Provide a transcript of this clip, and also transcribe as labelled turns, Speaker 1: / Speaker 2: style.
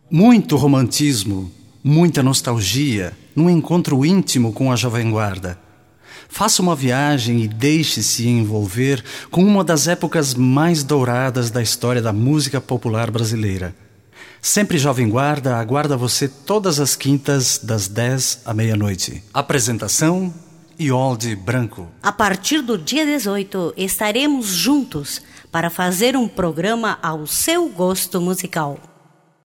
Speaker 1: Muito romantismo, muita nostalgia, num encontro íntimo com a Jovem Guarda. Faça uma viagem e deixe-se envolver com uma das épocas mais douradas da história da música popular brasileira. Sempre Jovem Guarda aguarda você todas as quintas, das 10 à meia-noite. Apresentação: Iolde Branco.
Speaker 2: A partir do dia 18, estaremos juntos para fazer um programa ao seu gosto musical.